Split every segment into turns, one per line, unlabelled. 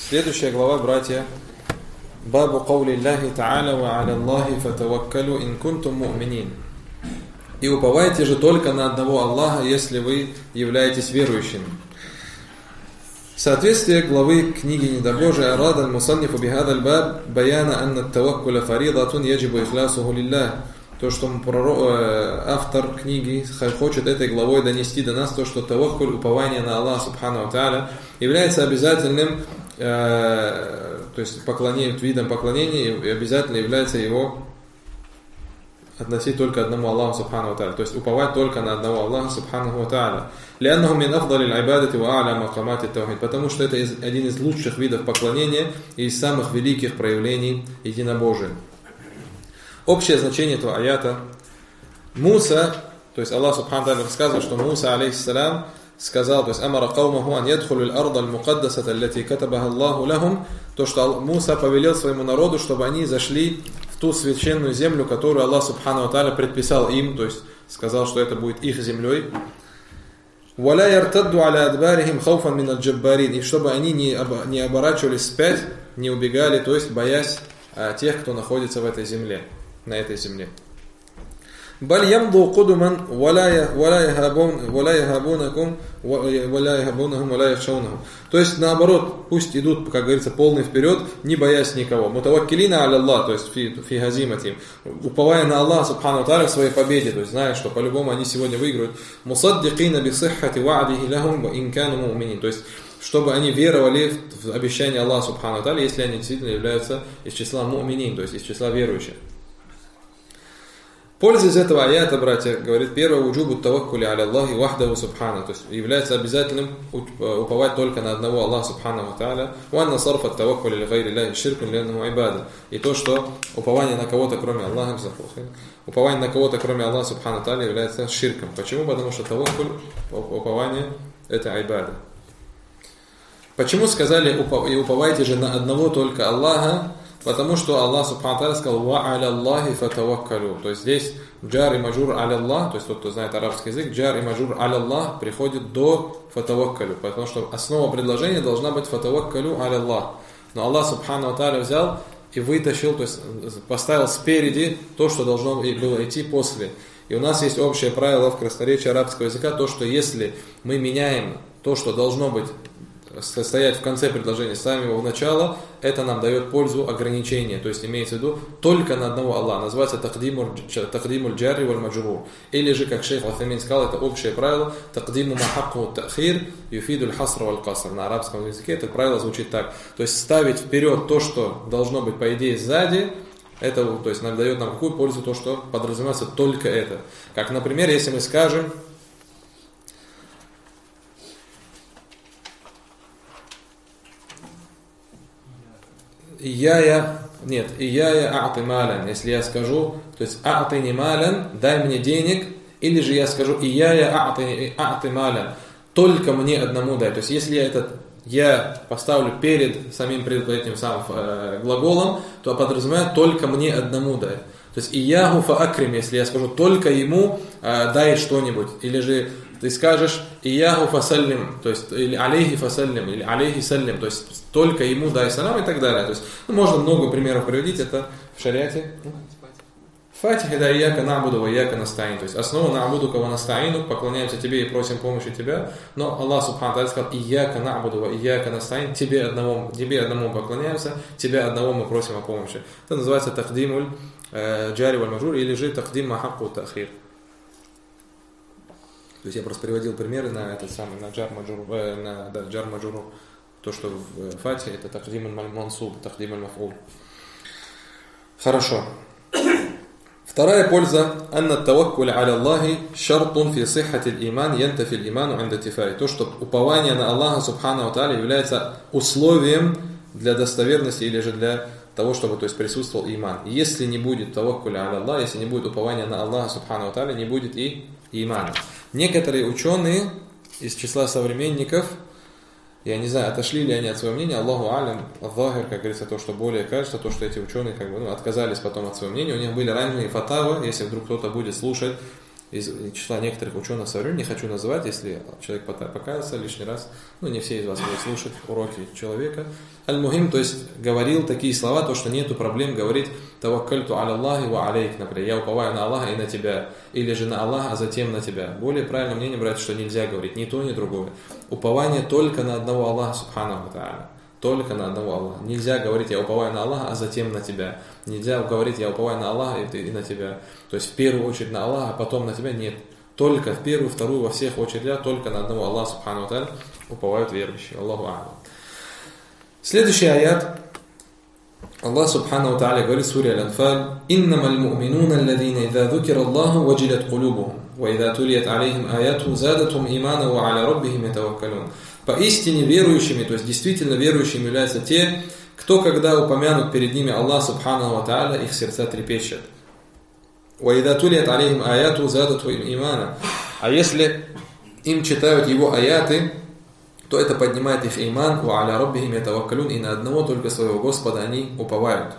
Следующая глава, братья. Бабу каули Аллахи Та'аля ва аля Аллахи фатаваккалу ин кунтум му'минин. И уповайте же только на одного Аллаха, если вы являетесь верующими. Соответствие главы книги Недобожия «Арада аль-Мусаннифу бихада аль-баб баяна анна ат-таваккуля фаридатун яджибу ихлясуху лиллах». То, что автор книги хочет этой главой донести до нас, то, что таваккуль, упование на Аллаха Субхану ва Тааля, является обязательным, то есть видом поклонения, и обязательно является его относить только одному Аллаху Субхану ва Тааля, то есть уповать только на одного Аллаха Субхану ва Тааля. لأنه من أفضل العبادة وأعلى مقامات التوحيد, потому что это один из лучших видов поклонения и из самых великих проявлений единобожия. Общее значение этого аята. Муса, то есть Аллах Субхану ва Тааля рассказывает, что Муса, алейхиссалям, сказал, то есть амара каумаху ан ядхулу аль-арда аль-мукаддасата аллати катабаха Аллаху лахум, то, что Муса повелел своему народу, чтобы они зашли в ту священную землю, которую Аллах Субхану ва Тааля предписал им, то есть сказал, что это будет их землей. وَلَا يَرْتَدُّ عَلَى أَدْبَارِهِمْ خَوْفًا مِنَ الْجَبَّارِينَ, и чтобы они не оборачивались вспять, не убегали, то есть боясь тех, кто находится в этой земле, на этой земле. بَلْ يَمْضُوا قُدُمًا وَلَا يَهَابُونَهُمْ وَلَا يَخْشَوْنَهُمْ. То есть наоборот, пусть идут, как говорится, полный вперед, не боясь никого. Мутаваккилина аля Аллах, то есть фи газиматим, уповая на Аллаха Субхану ва Тааля в своей победе, то есть зная, что по-любому они сегодня выиграют. Мусаддикина бисиххати ва'дихи лахум ва ин кану му'минин, то есть чтобы они веровали в обещание Аллаха Субхану ва Тааля, если они действительно являются из числа му'минин, то есть из числа верующих. Польза из этого аята, братья, говорит, первое, уджубу таваккули аля Аллахи вахдаху субхана, то есть является обязательным уповать только на одного Аллаха Субхану ва Тааля, ванна сарфа таваккули ли гайри Аллахи ширкун ляннаху ибада, и то, что упование на кого-то, кроме Аллаха, Субхану ва Тааля, является ширком. Почему? Потому что таваккуль, упование, это айбада. Почему сказали, и уповайте же на одного только Аллаха? Потому что Аллах Субхану ва Тааля сказал «Ва аля Аллахи фатаваккалю». То есть здесь джар и маджур аля Аллах, то есть тот, кто знает арабский язык, джар и маджур аля Аллах приходит до фатаваккалю, потому что основа предложения должна быть фатаваккалю аля Аллах. Но Аллах Субхану ва Тааля взял и вытащил, то есть поставил спереди то, что должно было идти после. И у нас есть общее правило в красноречии арабского языка, то, что если мы меняем то, что должно быть стоять в конце предложения, ставим его в начало, это нам дает пользу ограничения, то есть имеется в виду только на одного Аллаха, называется тақдимуль джарри валь маджрур, или же, как шейх Утхаймин сказал, это общее правило тақдиму ма хакку та'хир юфидуль хаср валь каср. На арабском языке это правило звучит так, то есть ставить вперед то, что должно быть по идее сзади, это, то есть дает нам какую пользу то, что подразумевается только это. Как, например, если мы скажем ияя а'ти малян, если я скажу, то есть а'тини малян, дай мне денег, или же я скажу ияя а'ти малян, только мне одному дай. То есть если я поставлю перед этим самым глаголом, то подразумевает только мне одному дай. То есть ияху фаакрим, если я скажу только ему дай что-нибудь, или же ты скажешь ияху фасаллим, то есть или алейхи фасаллим, или алейхи саллим, то есть только ему дай салам и так далее. То есть можно много примеров приводить, это в шариате. Фатиха да ияка набуду ва ияка настаин, то есть основа набуду ва настаину, поклоняемся тебе и просим помощи тебя, но Аллах Субхану ва Тааля сказал ияка набуду ва ияка настаин, тебе одному поклоняемся, тебя одного мы просим о помощи. Это называется тақдимуль джари валь маджур, или же тақдим ма хакку та'хир. То есть я просто приводил примеры на этот самый, на джар маджур, то, что в фате, это тақдим аль-мансуб, тақдим аль-маф'ул. Хорошо. Вторая польза, анна таваккуль аля Аллахи шартун фи сиххати аль-иман янтафи аль-иману инда тифаи. То, что упование на Аллаха Субхану ва Тааля является условием для достоверности или же для того, чтобы, то есть, присутствовал иман. Если не будет таваккуля аля Аллах, если не будет упования на Аллаха Субхану ва Тааля, не будет и имана. Некоторые ученые из числа современников, я не знаю, отошли ли они от своего мнения, Аллаху алям, Аллахир, как говорится, то, что более кажется, то, что эти ученые отказались потом от своего мнения. У них были ранние фатавы, если вдруг кто-то будет слушать из числа некоторых ученых со времени, не хочу называть, если человек покается лишний раз, не все из вас будут слушать уроки человека. Аль-Мухим, то есть говорил такие слова, то, что нету проблем говорить «Таваккальту аля Аллахи ва алейк», например, «Я уповаю на Аллаха и на тебя», или же на Аллаха, а затем на тебя. Более правильное мнение, братья, что нельзя говорить ни то, ни другое. Упование только на одного Аллаха, субханаху ва та'аля. Только на одного Аллаха. Нельзя говорить «я уповаю на Аллаха», а затем на тебя. Нельзя говорить «я уповаю на Аллаха» и на тебя. То есть в первую очередь на Аллаха, а потом на тебя. Нет. Только в первую, вторую, во всех очередях только на одного Аллаха, субхану ва та'аля, уповают верующие. Аллаху а'лам. Следующий аят. Аллах субхану ва та'аля говорит в суре Аль-Анфаль: «Иннамаль му'минуна алладзина иза зукира Аллаху ваджилат кулубухум, ва иза тулият алейхим аяту задатхум имана ва аля раббихим ятаваккалун». Поистине верующими, то есть действительно верующими являются те, кто, когда упомянут перед ними Аллах субхану ва та'аля, их сердца трепещут. «Ва иза тулият алейхим аяту задатхум имана». А если им читают его аяты, то это поднимает их иман, ва аля раббихим ятаваккалун, и на одного только своего Господа они уповают.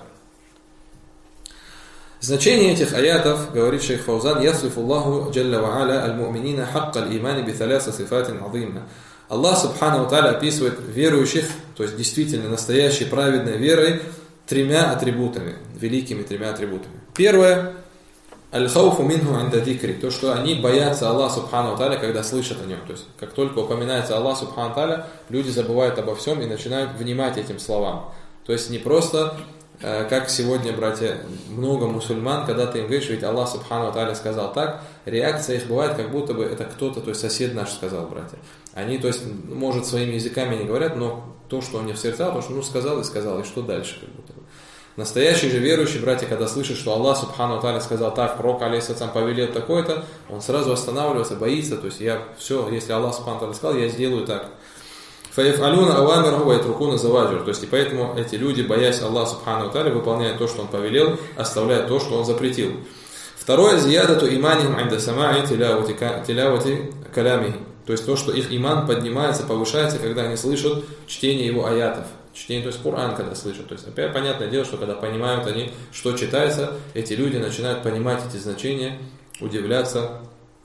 Значение этих аятов, говорит шейх Фаузан: «Ясрифу Аллаху джалла ва аля аль-му'минина хакка аль-имани би таласа сифатин азима». Аллах субхану ва та'аля описывает верующих, то есть действительно настоящей праведной верой, тремя атрибутами, великими тремя атрибутами. Первое — аль-хауфу минху инда дикри, то, что они боятся Аллаха субхану ва та'аля, когда слышат о нем. То есть, как только упоминается Аллах субхану ва та'аля, люди забывают обо всем и начинают внимать этим словам. То есть, не просто, как сегодня, братья, много мусульман, когда ты им говоришь, ведь Аллах субхану ва та'аля сказал так, реакция их бывает, как будто бы это кто-то, то есть сосед наш сказал, братья. Они, то есть, может, своими языками не говорят, но то, что у них в сердцах, то, что сказал, и что дальше, как будто бы. Настоящий же верующий, братья, когда слышит, что Аллах субхану ва та'аля сказал так, пророк алейхиссалям повелел такое-то, он сразу останавливается, боится, то есть если Аллах субхану ва та'аля сказал, я сделаю так. فَيَفْعَلُونَ أَوَامِرَهُ وَيَتْرُكُونَ زَوَاجِرَهُ. То есть, и поэтому эти люди, боясь Аллаха субхану ва та'аля, выполняют то, что он повелел, оставляют то, что он запретил. Второе, зиядату иманихим инда сама'i тилавати калямихи. То есть то, что их иман поднимается, повышается, когда они слышат чтение его аятов. Чтение, то есть Коран, когда слышат. То есть опять понятное дело, что когда понимают они, что читается, эти люди начинают понимать эти значения, удивляться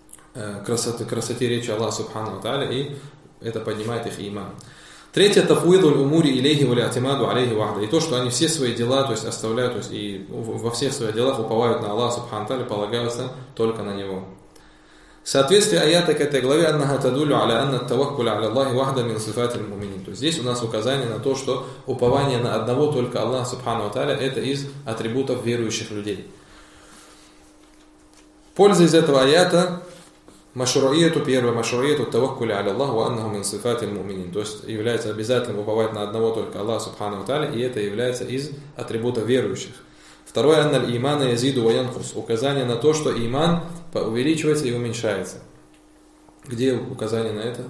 красоте речи Аллаха субхану ва та'аля, и это поднимает их иман. Третье, тафуидуль умури илейхи ва ли'тимаду алейхи вахда. И то, что они все свои дела, то есть оставляют, то есть и во всех своих делах уповают на Аллаха субхану ва та'аля, полагаются только на него. Соответствие аята к этой главе аннаха тадулю аля анна таваккуля аля Аллахи вахда мин сифатиль муминин. То есть здесь у нас указание на то, что упование на одного только Аллаха субхану ва та'аля это из атрибутов верующих людей. Польза из этого аята машруияту, первое, машруияту таваккуля аля Аллахи ва аннаху мин сифатиль муминин. То есть является обязательным уповать на одного только Аллаха субхану ва та'аля, и это является из атрибутов верующих. Второе, анналь имана язиду ва янкус. Указание на то, что иман увеличивается и уменьшается. Где указание на это?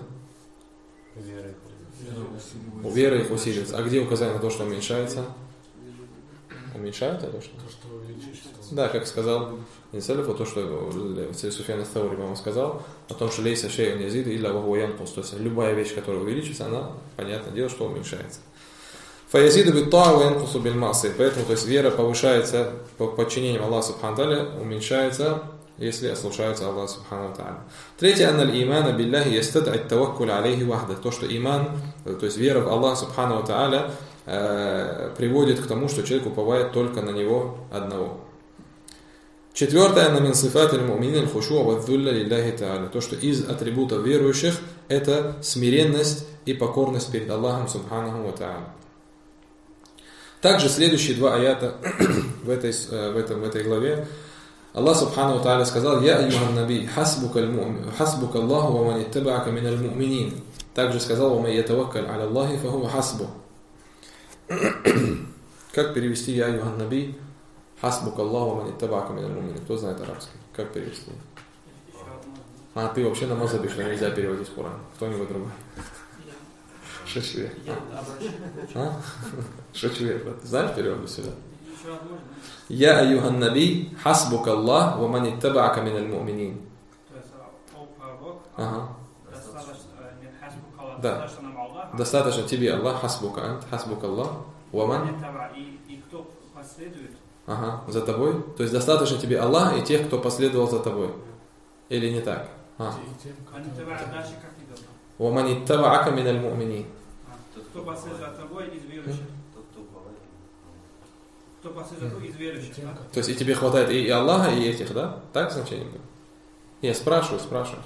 У веры их усиливается. А где указание на то, что уменьшается? Уменьшается то, что? Да, как сказал Инсалифу, то, что Суфьян ас-Саури вам сказал, о том, что лейса шей'ун язиду илля ва хуа янкус. То есть любая вещь, которая увеличится, она, понятное дело, что уменьшается. Фаязиду бит-таа ва янкусу биль-ма'си. Поэтому, то есть вера повышается по подчинению Аллаху субхану ва та'аля, уменьшается, если слушаются Аллаху субхану ва та'аля. Третье, анналь имана билляхи ястад'и ат-таваккуль алейхи вахда. То, что иман, то есть вера в Аллаха субхану ва та'аля приводит к тому, что человек уповает только на него одного. Четвертое, анна мин сифатиль му'минин хушуа ва дзулля лилляхи та'аля. То, что из атрибутов верующих это смиренность и покорность перед Аллахом субхану ва та'аля. Также следующие два аята в этой главе Аллах субхану ва та'аля сказал: «Я аюхан наби, хасбука Аллаху ва ман иттабаака миналь му'минин». Также сказал: «Ва ман ятаваккаль аля Аллахи фахуа хасбу». Как перевести «Я аюхан наби, хасбука Аллаху ва ман иттабаака миналь му'минин»? Кто знает арабский? Как перевести? А ты вообще на мазхабе, что нельзя переводить Коран. Кто-нибудь другой? Шучу. Шучу. Знаешь перевод сюда? Я аюхан наби, хасбука Аллах, ва ман иттабаака миналь му'минин.
То есть, о пророк,
достаточно нам Аллах. Достаточно тебе Аллах, хасбука Аллах, ва ман.
И кто последует.
За тобой. То есть достаточно тебе Аллах и тех, кто последовал за тобой. Или не так?
Они товарят дальше, как и должно.
وَمَنِ اتَّبَعَكَ مِنَ الْمُؤْمِنِينَ.
Кто последует за тобой из верующих? Кто последует из верующих?
То есть и тебе хватает и Аллаха, и этих, да? Так значение было? Я спрашиваю.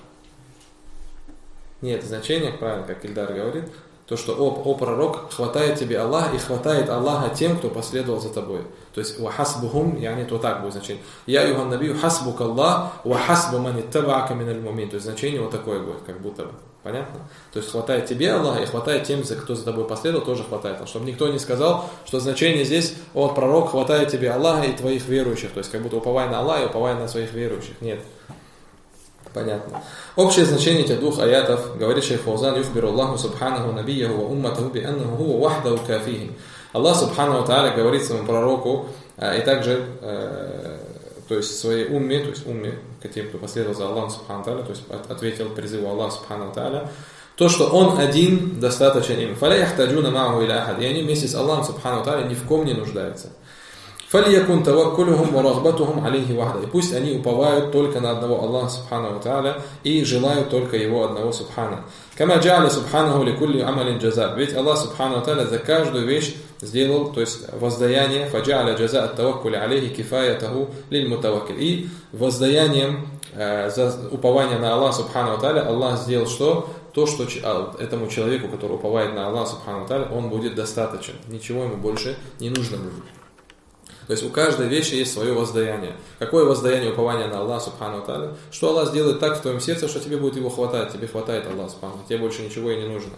Нет, значение, правильно, как Ильдар говорит, то, что о пророк, хватает тебе Аллаха, и хватает Аллаха тем, кто последовал за тобой. То есть وَحَسْبُهُمْ, يعني то так будет значение. «Я юхан набию хасбук Аллах, وَحَسْبُ ман иттабаака миналь мумин». То есть значение вот такое будет, как будто бы. Понятно? То есть хватает тебе Аллаха, и хватает тем, кто за тобой последовал, тоже хватает. Чтобы никто не сказал, что значение здесь, о пророк, хватает тебе Аллаха и твоих верующих. То есть как будто уповай на Аллаха и уповай на своих верующих. Нет. Понятно. Общее значение этих двух аятов, говорит шейх Фаузан, юхбиру Аллаху субханаху набияху ва умматаху би аннаху хуа вахдаху кафихим. Аллах субханаху тааля говорит своему пророку и также то есть своей умме, то есть умме, тем, кто последовал за Аллахом субханаху тааля, то есть ответил призыву Аллаха субханаху тааля, то, что он один достаточен им. Фаля яхтаджуна мааху иля ахад. И они вместе с Аллахом субханаху тааля ни в ком не нуждаются. فَلْيَكُنْ تَوَكُّلُهُمْ وَرَغْبَتُهُمْ عَلَيْهِ وَحْدَهُ. И пусть они уповают только на одного Аллаха субхану тааля и желают только его одного субхана. كَمَا جَعَلَ سُبْحَانَهُ لِكُلِّ عَمَلٍ جَزَاءً. Ведь Аллах субхану тааля за каждую вещь сделал, то есть воздаяние, فَجَعَلَ جَزَاءَ التَّوَكُّلِ عَلَيْهِ كِفَايَتَهُ لِلْمُتَوَكِّلِ. И воздаянием за упование на Аллаха субхану тааля Аллах сделал что? То, что этому человеку, который уповает на Аллаха субхану тааля, он будет достаточен. Ничего ему больше не нужно будет. То есть у каждой вещи есть свое воздаяние. Какое воздаяние упования на Аллаха субхану тааля? Что Аллах сделает так в твоем сердце, что тебе будет его хватать. Тебе хватает Аллаха субхану, тебе больше ничего и не нужно.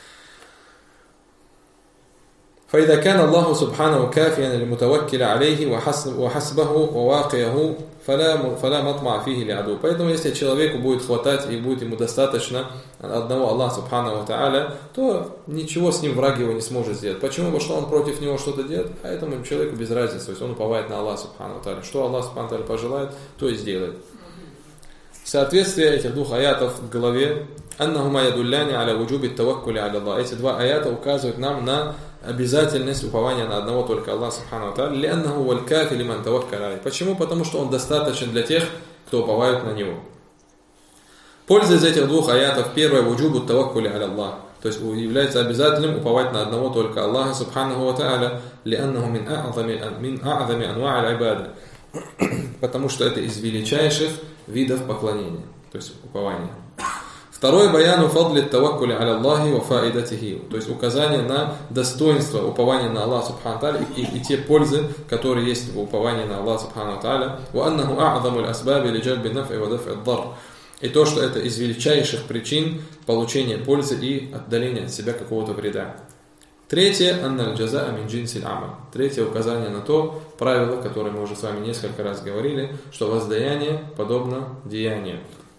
فإذا كان الله سبحانه كافيا للمتوكل عليه وحسبه وواقيه فلا مطمع فيه لعدو. Поэтому если человеку будет хватать и будет ему достаточно одного Аллаха субхану тааля, то ничего с ним враг его не сможет сделать. Почему? Потому что он против него что-то делает, а этому человеку без разницы. То есть он уповает на Аллаха субхану тааля. Что Аллах субхану тааля пожелает, то и сделает. Соответствие этих двух аятов в голове «Аннахума ядулляни аля вуджуби таваккули аля Аллах». Эти два аята указывают нам на обязательность упования на одного только Аллаха субхану тааля. «Лианнаху валь кафи лиман таваккаля алейх». Почему? Потому что он достаточен для тех, кто уповает на него. Польза из этих двух аятов: первое, вуджубу таваккули аля Аллах. То есть является обязательным уповать на одного только Аллаха субханаху тааля. «Лианнаху мин а'зами анва' аль-ибада». Потому что это из величайших видов поклонения, то есть упования. Второе, баяну фадли таваккули аля Аллахи ва фаидатихи, то есть указание на достоинство упования на Аллаха субхану тааля и те пользы, которые есть в уповании на Аллаха субхану тааля. Ва аннаху а'заму аль-асбаби ли джальби наф'и ва даф'и ад-дар. И то, что это из величайших причин получения пользы и отдаления от себя какого-то вреда. Третье, анналь джазаа мин джинсиль амаль. Третье указание на то правило, которое мы уже с вами несколько раз говорили, что воздаяние подобно деянию.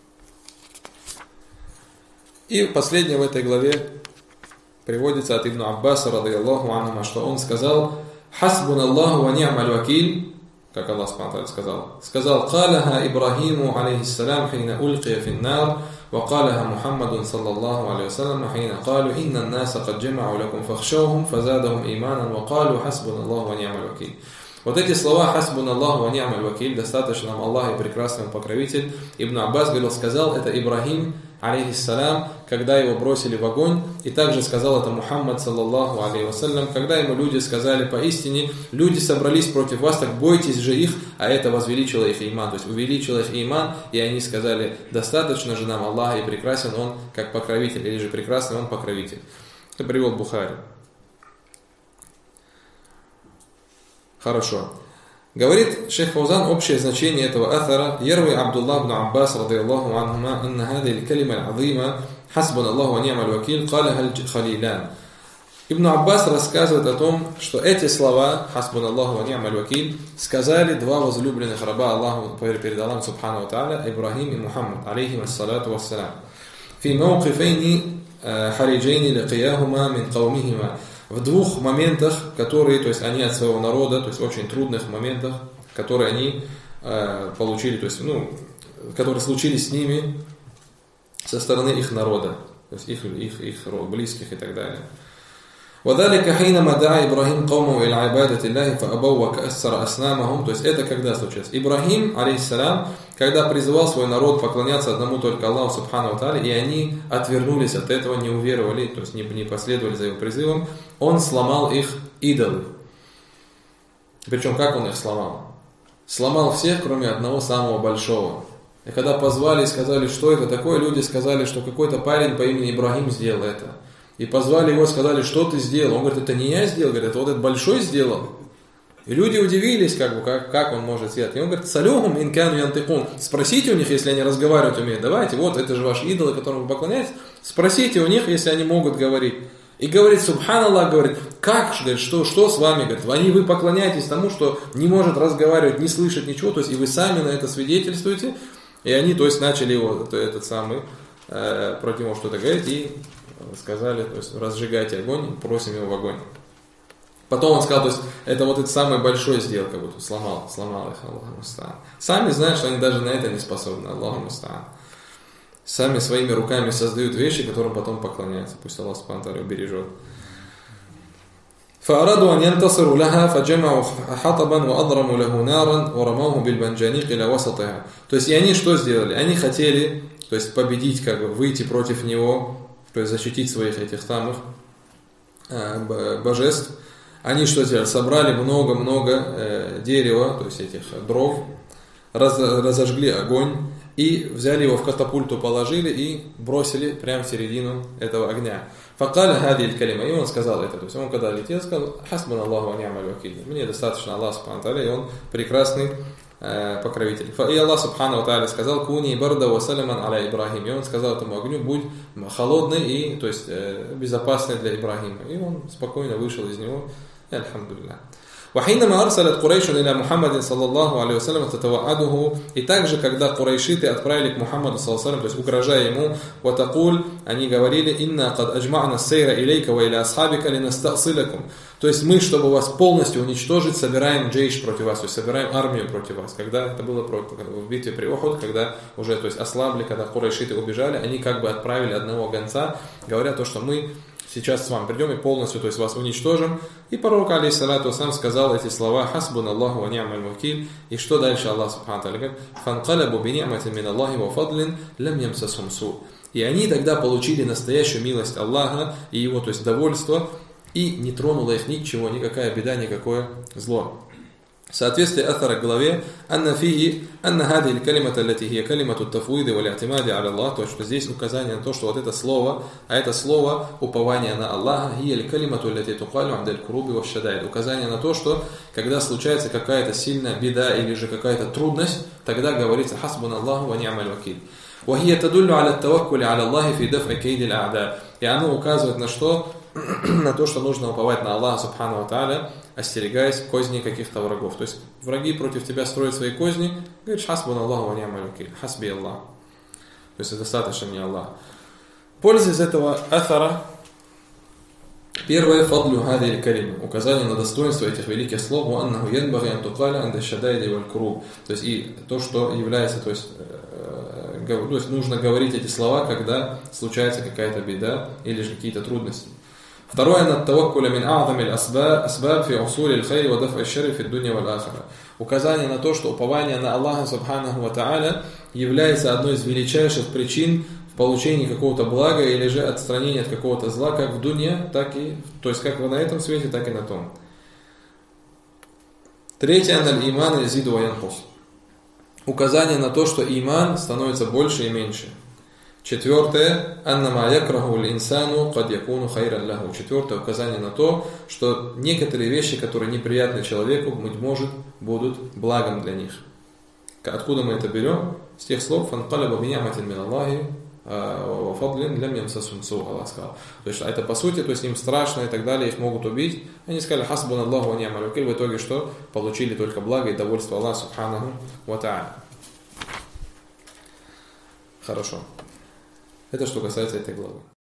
И последнее в этой главе приводится от Ибн Аббаса, радийаллаху анхума, что он сказал: «Хасбуналлаху ва ни'маль вакиль», как Аллах субхану сказал. Сказал: «Калаха Ибрахиму алейхиссалям хина ульқия финнар». وقالها محمد صلى الله عليه وسلم حين قالوا إن الناس قد جمعوا لكم فاخشوهم فزادهم إيمانا وقالوا حسبنا الله ونعم الوكيل. Вот эти слова «Хасбуна Аллаху ва ни'маль вакиль», достаточно нам Аллах и прекрасный покровитель. Ибн Аббас говорил, сказал это Ибрахим, алейхиссалям, когда его бросили в огонь, и также сказал это Мухаммад, саллаллаху алейхи вассалям, когда ему люди сказали: поистине, люди собрались против вас, так бойтесь же их, а это возвеличило их иман, то есть увеличило их иман, и они сказали: достаточно же нам Аллаха, и прекрасен он как покровитель, или же прекрасный он покровитель. Это привел Бухари. Хорошо. Говорит шейх Фаузан общее значение этого аthара. Ярви Абдуллах ибн Аббас, радийаллаху анхума, анна хадихи аль-калима аль-азима хасбуна Аллаху ва ни'маль вакиль калаха аль-халилян. Ибн Аббас рассказывает о том, что эти слова хасбуна Аллаху ва ни'маль вакиль сказали два возлюбленных раба Аллаху перед Аллахом субхану тааля, Ибрахим и Мухаммад, алейхим ассалату вассалям. Фи мауқифайни хариджайни ликияхума мин каумихима. В двух моментах, которые, то есть они от своего народа, то есть очень трудных моментах, которые они получили, то есть, которые случились с ними со стороны их народа, то есть их близких и так далее. وَذَلِكَ حِينَمَا دَعَا إِبْرَاهِيمُ قَوْمَهُ إِلَى عِبَادَةِ اللَّهِ فَأَبَوْا وَكَأَسَّرَ أَصْنَامَهُم. То есть это когда случилось? Ибрахим, алейхиссалям, когда призывал свой народ поклоняться одному только Аллаху Субхану ва Тааля, и они отвернулись от этого, не уверовали, то есть не последовали за его призывом, он сломал их идолы. Причем как он их сломал? Сломал всех, кроме одного самого большого. И когда позвали и сказали, что это такое, люди сказали, что какой-то парень по имени Ибрагим сделал это. И позвали его, сказали, что ты сделал? Он говорит, это не я сделал, говорит, это вот этот большой сделал. И люди удивились, как он может сделать. И он говорит, салюхум инкану янтикун. Спросите у них, если они разговаривать умеют. Давайте, вот это же ваши идолы, которым вы поклоняетесь. Спросите у них, если они могут говорить. И говорит, субханаллах, говорит, как, говорит, что с вами? Говорит, вы поклоняетесь тому, что не может разговаривать, не слышать ничего, то есть и вы сами на это свидетельствуете. И они, то есть, начали его, этот самый, против него что-то говорить, и сказали, то есть, разжигайте огонь, просим его в огонь. Потом он сказал, то есть, это вот этот самый большой сделал, как будто сломал их, Аллаху муста'ан. Сами знают, что они даже на это не способны, Аллаху муста'ан. Сами своими руками создают вещи, которым потом поклоняются. Пусть Аллах Субхану ва Тааля убережет. فأرادوا أن ينتصروا لها فجمعوا حطبا وأضرموا له نارا ورموه بالمنجنيق إلى وسطها. То есть и они что сделали? Они хотели, то есть победить, как бы выйти против него, то есть защитить своих этих самых божеств. Они что сделали? Собрали много-много дерева, то есть этих дров, разожгли огонь и взяли его в катапульту, положили и бросили прямо в середину этого огня. Факаля хадиль калима. И он сказал это. То есть он когда летел, сказал, хасбун Аллаху ва ни'маль вакиль. Мне достаточно Аллах Субхану ва Тааля, и он прекрасный покровитель. И Аллах Субхану ва Тааля сказал, куни барда ва саламан аля Ибрахим. И он сказал этому огню, будь холодный и, то есть, безопасный для Ибрахима. И он спокойно вышел из него. И альхамдулилlah. وحينما أرسلت قريش إلى محمد صلى الله عليه وسلم تتوعده. И также, когда курайшиты отправили к Мухаммаду صلى الله عليه وسلم, то есть угрожая ему, وتقول, они говорили, إنا قد أجمعنا السير إليك وإلى أصحابك لنستأصلكم. То есть мы, чтобы вас полностью уничтожить, собираем джейш против вас, то есть собираем армию против вас. Когда это было в битве при Ухуд, когда уже, то есть ослабли, когда курайшиты убежали, они как бы отправили одного гонца, говоря то, что мы сейчас с вами придем и полностью, то есть вас уничтожим. И пророк, алейхиссалату вассалям, сказал эти слова: «Хасбун Аллаху ва ни'маль вакиль». И что дальше Аллах Субхану ва Тааля говорит: «Фанкалабу би ни'матин мин Аллахи ва фадлин лам ямсасхум су». И они тогда получили настоящую милость Аллаха и его, то есть довольство, и не тронуло их ничего, никакая беда, никакое зло. В соответствии Аthара к главе «Анна фиги, анна хадиль калимата лати хия калимату тафуиды валя атимади аля Аллах», то, что здесь указание на то, что вот это слово, а это слово упование на Аллаха, хия калимату лати тукалю амдаль куруби вашшадайд, указание на то, что когда случается какая-то сильная беда или же какая-то трудность, тогда говорится «Хасбун Аллаху ва ни'маль вакиль». «Вахия тадуллю аля таваккули аля Аллахи фи даф'и кейдиль а'да». И оно указывает на что? На то, что нужно уповать на Аллаха Субхану ва Тааля, остерегаясь козней каких-то врагов. То есть враги против тебя строят свои козни, говоришь: «Хасбун Аллаху ва ни'маль вакиль», «Хасби Аллах». То есть это достаточно мне Аллах. Польза из этого аthара. Первое: фадлю хадиль калима, указание на достоинство этих великих слов, ва аннаху янбагhi ан туқаля анда шадайди валь куруб. То есть и то, что является, то есть нужно говорить эти слова, когда случается какая-то беда или же какие-то трудности. Второе: над таваккуля мин а'замиль асбаб фи усулиль хайри ва даф'и шарри фи дунья валь ахира. Указание на то, что упование на Аллаха Субханаху ва Тааля является одной из величайших причин в получении какого-то блага или же отстранения от какого-то зла, как в дунья, так и, то есть как на этом свете, так и на том. Третье: аналь иман язиду ва янкус. Указание на то, что иман становится больше и меньше. Четвертое: аннама якраху л-инсану кад якуну хайран лаху. Четвертое: указание на то, что некоторые вещи, которые неприятны человеку, быть может, будут благом для них. Откуда мы это берем? С тех слов: фанкалаба би ни'матин мин Аллахи ва фадлин лам ямсасхум су. Аллах сказал. То есть это по сути, то есть им страшно и так далее, их могут убить. Они сказали: хасбун Аллаху ва ни'маль вакиль. В итоге что? Получили только благо и довольство Аллаха Субханаху ва Тааля. Хорошо. Это что касается этой главы.